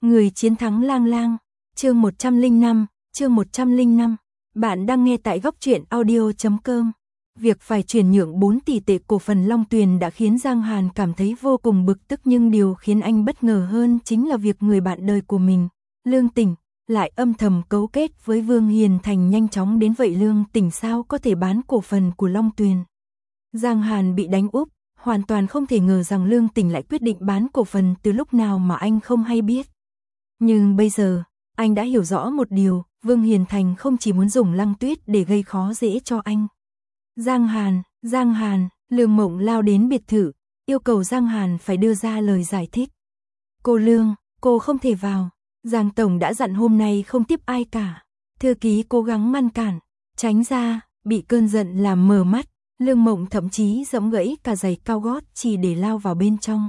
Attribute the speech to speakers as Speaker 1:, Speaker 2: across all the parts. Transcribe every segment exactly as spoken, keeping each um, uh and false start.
Speaker 1: Người chiến thắng lang lang, chương một trăm lẻ năm, chương một trăm lẻ năm. Bạn đang nghe tại góc truyện audio chấm com. Việc phải chuyển nhượng bốn tỷ tệ cổ phần Long Tuyền đã khiến Giang Hàn cảm thấy vô cùng bực tức, nhưng điều khiến anh bất ngờ hơn chính là việc người bạn đời của mình, Lương Tỉnh, lại âm thầm cấu kết với Vương Hiền Thành nhanh chóng đến vậy. Lương Tỉnh sao có thể bán cổ phần của Long Tuyền? Giang Hàn bị đánh úp, hoàn toàn không thể ngờ rằng Lương Tỉnh lại quyết định bán cổ phần từ lúc nào mà anh không hay biết. Nhưng bây giờ, anh đã hiểu rõ một điều, Vương Hiền Thành không chỉ muốn dùng Lăng Tuyết để gây khó dễ cho anh. Giang Hàn, Giang Hàn, Lương Mộng lao đến biệt thự, yêu cầu Giang Hàn phải đưa ra lời giải thích. Cô Lương, cô không thể vào, Giang Tổng đã dặn hôm nay không tiếp ai cả. Thư ký cố gắng ngăn cản, tránh ra, bị cơn giận làm mờ mắt, Lương Mộng thậm chí giẫm gãy cả giày cao gót chỉ để lao vào bên trong.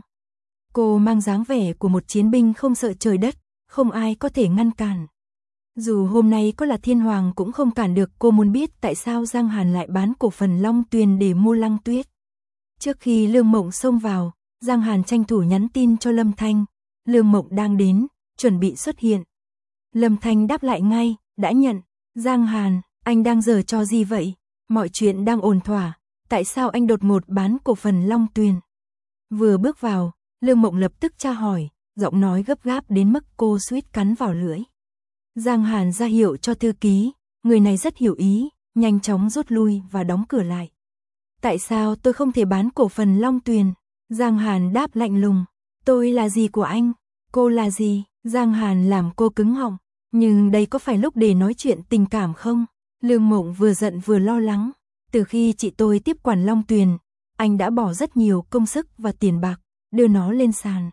Speaker 1: Cô mang dáng vẻ của một chiến binh không sợ trời đất, không ai có thể ngăn cản. Dù hôm nay có là thiên hoàng cũng không cản được. Cô muốn biết tại sao Giang Hàn lại bán cổ phần Long Tuyền để mua Lăng Tuyết. Trước khi Lương Mộng xông vào, Giang Hàn tranh thủ nhắn tin cho Lâm Thanh. Lương Mộng đang đến, chuẩn bị xuất hiện. Lâm Thanh đáp lại ngay, đã nhận. Giang Hàn, anh đang giở trò gì vậy? Mọi chuyện đang ổn thỏa, tại sao anh đột ngột bán cổ phần Long Tuyền? Vừa bước vào, Lương Mộng lập tức tra hỏi, giọng nói gấp gáp đến mức cô suýt cắn vào lưỡi. Giang Hàn ra hiệu cho thư ký, người này rất hiểu ý, nhanh chóng rút lui và đóng cửa lại. Tại sao tôi không thể bán cổ phần Long Tuyền? Giang Hàn đáp lạnh lùng, tôi là gì của anh? Cô là gì? Giang Hàn làm cô cứng họng, nhưng đây có phải lúc để nói chuyện tình cảm không? Lương Mộng vừa giận vừa lo lắng, từ khi chị tôi tiếp quản Long Tuyền, anh đã bỏ rất nhiều công sức và tiền bạc, đưa nó lên sàn.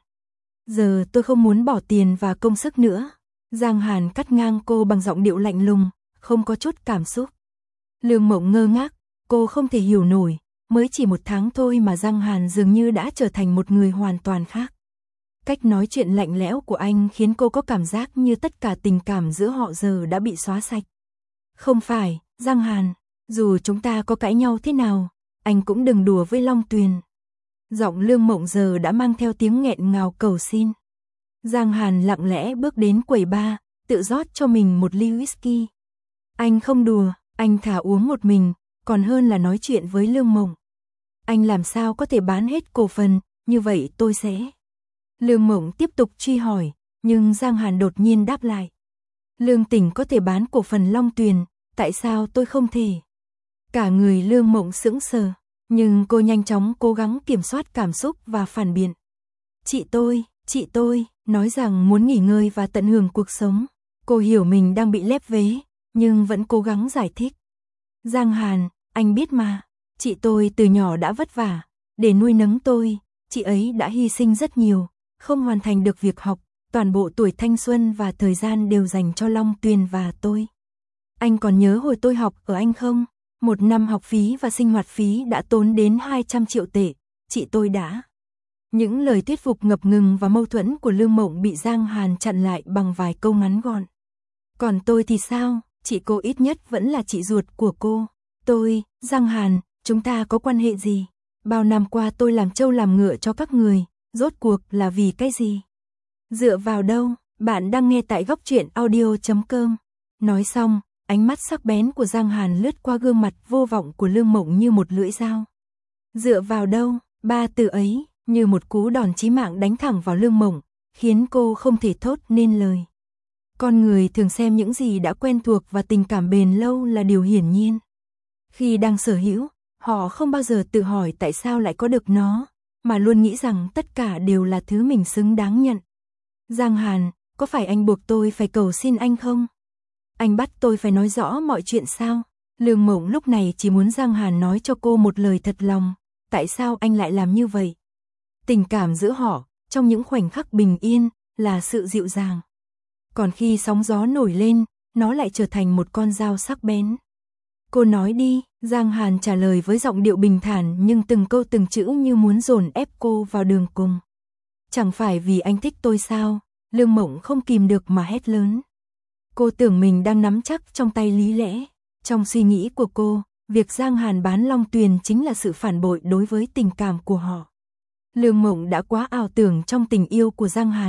Speaker 1: Giờ tôi không muốn bỏ tiền và công sức nữa. Giang Hàn cắt ngang cô bằng giọng điệu lạnh lùng, không có chút cảm xúc. Lương Mộng ngơ ngác, cô không thể hiểu nổi, mới chỉ một tháng thôi mà Giang Hàn dường như đã trở thành một người hoàn toàn khác. Cách nói chuyện lạnh lẽo của anh khiến cô có cảm giác như tất cả tình cảm giữa họ giờ đã bị xóa sạch. Không phải, Giang Hàn, dù chúng ta có cãi nhau thế nào, anh cũng đừng đùa với Long Tuyền. Giọng Lương Mộng giờ đã mang theo tiếng nghẹn ngào cầu xin. Giang Hàn lặng lẽ bước đến quầy bar, tự rót cho mình một ly whisky. Anh không đùa, anh thà uống một mình, còn hơn là nói chuyện với Lương Mộng. Anh làm sao có thể bán hết cổ phần, như vậy tôi sẽ... Lương Mộng tiếp tục truy hỏi, nhưng Giang Hàn đột nhiên đáp lại. Lương Tỉnh có thể bán cổ phần Long Tuyền, tại sao tôi không thể? Cả người Lương Mộng sững sờ, nhưng cô nhanh chóng cố gắng kiểm soát cảm xúc và phản biện. Chị tôi, chị tôi, nói rằng muốn nghỉ ngơi và tận hưởng cuộc sống. Cô hiểu mình đang bị lép vế, nhưng vẫn cố gắng giải thích. Giang Hàn, anh biết mà, chị tôi từ nhỏ đã vất vả, để nuôi nấng tôi, chị ấy đã hy sinh rất nhiều, không hoàn thành được việc học, toàn bộ tuổi thanh xuân và thời gian đều dành cho Long Tuyền và tôi. Anh còn nhớ hồi tôi học ở Anh không? Một năm học phí và sinh hoạt phí đã tốn đến hai trăm triệu tệ, chị tôi đã... Những lời thuyết phục ngập ngừng và mâu thuẫn của Lương Mộng bị Giang Hàn chặn lại bằng vài câu ngắn gọn. Còn tôi thì sao? Chị cô ít nhất vẫn là chị ruột của cô. Tôi, Giang Hàn, chúng ta có quan hệ gì? Bao năm qua tôi làm trâu làm ngựa cho các người, rốt cuộc là vì cái gì? Dựa vào đâu? Bạn đang nghe tại góc truyện audio chấm com. Nói xong, ánh mắt sắc bén của Giang Hàn lướt qua gương mặt vô vọng của Lương Mộng như một lưỡi dao. Dựa vào đâu? Ba từ ấy như một cú đòn chí mạng đánh thẳng vào Lương Mộng, khiến cô không thể thốt nên lời. Con người thường xem những gì đã quen thuộc và tình cảm bền lâu là điều hiển nhiên. Khi đang sở hữu, họ không bao giờ tự hỏi tại sao lại có được nó, mà luôn nghĩ rằng tất cả đều là thứ mình xứng đáng nhận. Giang Hàn, có phải anh buộc tôi phải cầu xin anh không? Anh bắt tôi phải nói rõ mọi chuyện sao? Lương Mộng lúc này chỉ muốn Giang Hàn nói cho cô một lời thật lòng, tại sao anh lại làm như vậy? Tình cảm giữa họ, trong những khoảnh khắc bình yên, là sự dịu dàng. Còn khi sóng gió nổi lên, nó lại trở thành một con dao sắc bén. Cô nói đi, Giang Hàn trả lời với giọng điệu bình thản nhưng từng câu từng chữ như muốn dồn ép cô vào đường cùng. Chẳng phải vì anh thích tôi sao? Lương Mộng không kìm được mà hét lớn. Cô tưởng mình đang nắm chắc trong tay lý lẽ. Trong suy nghĩ của cô, việc Giang Hàn bán Long Tuyền chính là sự phản bội đối với tình cảm của họ. Lương Mộng đã quá ảo tưởng trong tình yêu của Giang Hàn,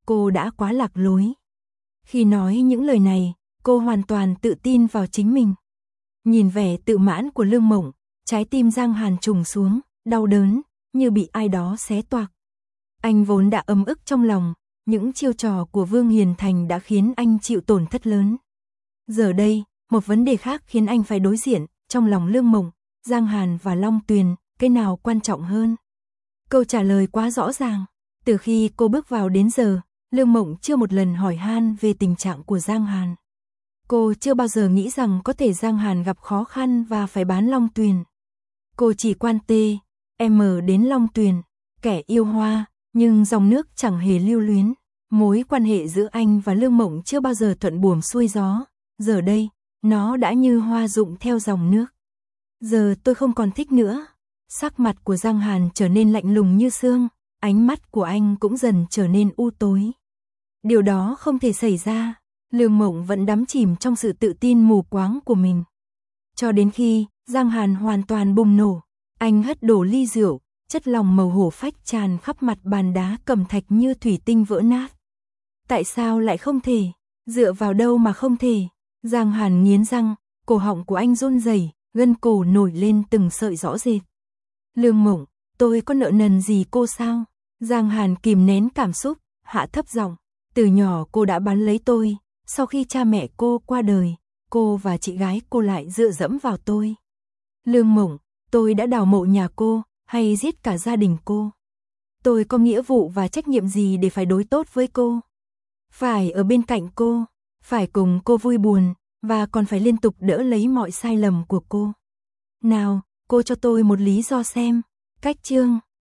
Speaker 1: cô đã quá lạc lối. Khi nói những lời này, cô hoàn toàn tự tin vào chính mình. Nhìn vẻ tự mãn của Lương Mộng, trái tim Giang Hàn trùng xuống, đau đớn, như bị ai đó xé toạc. Anh vốn đã ấm ức trong lòng, những chiêu trò của Vương Hiền Thành đã khiến anh chịu tổn thất lớn. Giờ đây, một vấn đề khác khiến anh phải đối diện, trong lòng Lương Mộng, Giang Hàn và Long Tuyền, cái nào quan trọng hơn? Câu trả lời quá rõ ràng, từ khi cô bước vào đến giờ, Lương Mộng chưa một lần hỏi han về tình trạng của Giang Hàn. Cô chưa bao giờ nghĩ rằng có thể Giang Hàn gặp khó khăn và phải bán Long Tuyền. Cô chỉ quan tê, em đến Long Tuyền, kẻ yêu hoa, nhưng dòng nước chẳng hề lưu luyến. Mối quan hệ giữa anh và Lương Mộng chưa bao giờ thuận buồm xuôi gió, giờ đây, nó đã như hoa rụng theo dòng nước. Giờ tôi không còn thích nữa. Sắc mặt của Giang Hàn trở nên lạnh lùng như xương, ánh mắt của anh cũng dần trở nên u tối. Điều đó không thể xảy ra, Lương Mộng vẫn đắm chìm trong sự tự tin mù quáng của mình. Cho đến khi, Giang Hàn hoàn toàn bùng nổ, anh hất đổ ly rượu, chất lỏng màu hổ phách tràn khắp mặt bàn đá cẩm thạch như thủy tinh vỡ nát. Tại sao lại không thể? Dựa vào đâu mà không thể? Giang Hàn nghiến răng, cổ họng của anh run rẩy, gân cổ nổi lên từng sợi rõ rệt. Lương Mộng, tôi có nợ nần gì cô sao? Giang Hàn kìm nén cảm xúc, hạ thấp giọng, từ nhỏ cô đã bán lấy tôi, sau khi cha mẹ cô qua đời, cô và chị gái cô lại dựa dẫm vào tôi. Lương Mộng, tôi đã đào mộ nhà cô, hay giết cả gia đình cô? Tôi có nghĩa vụ và trách nhiệm gì để phải đối tốt với cô? Phải ở bên cạnh cô, phải cùng cô vui buồn, và còn phải liên tục đỡ lấy mọi sai lầm của cô. Nào, cô cho tôi một lý do xem. Cách chương